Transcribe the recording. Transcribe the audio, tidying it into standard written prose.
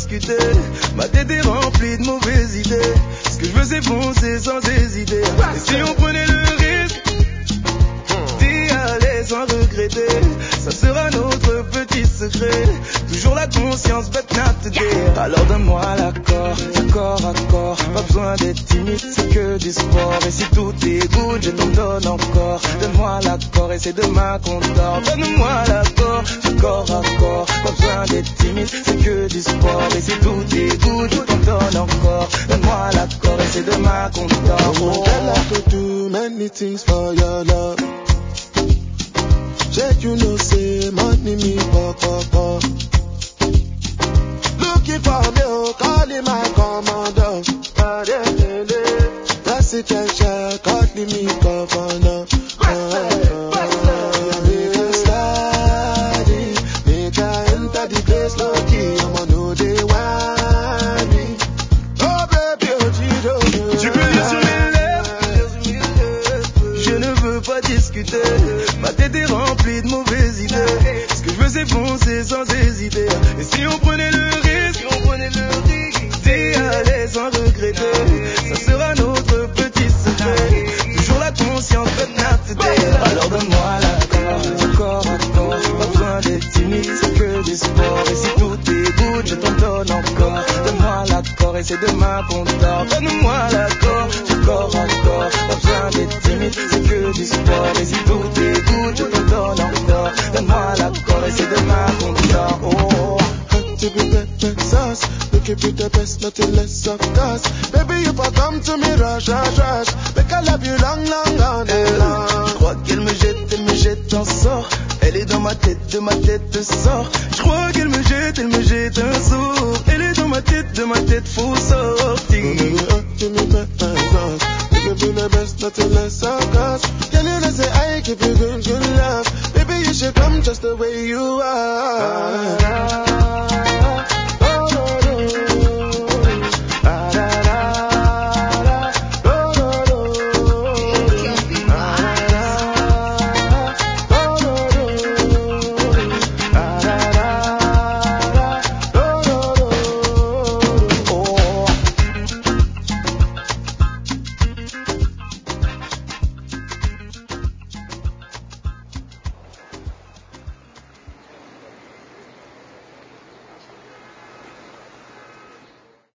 discuter. Ma tête est remplie de mauvaises idées. Ce que je veux c'est foncer sans hésiter. Et si on prenait le risque d'y aller sans regretter, ça sera notre petit secret. Toujours la conscience bête n'a te dire. Alors donne-moi l'accord, corps à corps. Pas besoin d'être timide, c'est que du sport. Et si tout est good, je t'en donne encore. Donne-moi l'accord et c'est demain qu'on dort. Donne-moi l'accord, corps à corps. Pas besoin d'être timide, c'est que du sport. Et si tout est good, je t'en donne encore. Donne-moi l'accord et c'est demain qu'on dort. Oh, girl, I could do many things for your love. Check, you know, say money me pop. Looking for me, oh, calling my commando. That's it, check, calling me governor. Make a study, make I enter the place low key. I'ma know they want me. Oh baby, oh Giro. Tu peux lire sur mes lèvres, je ne veux pas discuter. Ma tête est remplie de mauvaises idées. Ce que je veux c'est foncer sans hésiter. Et si on prenait le risque d'y aller sans regretter, ça sera notre petit secret. Toujours la conscience bête n'a te dire. Alors donne-moi l'accord, corps à corps. Pas besoin d'être timide, c'est que du sport. Et si tout est good, je t'en donne encore. Donne-moi l'accord et c'est demain qu'on dort. Donne-moi l'accord, corps à corps. Pas besoin d'être timide, c'est que du sport. Et si tout est good, je t'en donne encore. Donne-moi l'accord et c'est demain qu'on dort. Oh, To be that sauce, make it be the best, nothing less of course. Baby, if I come to me, rush. Make I love you long, long. Je crois qu'elle me jette un sort. Elle est dans ma tête, de ma tête sort. Je crois qu'elle me jette un sort. Elle est dans ma tête, faut sortir. Give me that sauce, make it be the best, nothing less of course. Can you not say I give you good love? Baby, you should come just the way you are.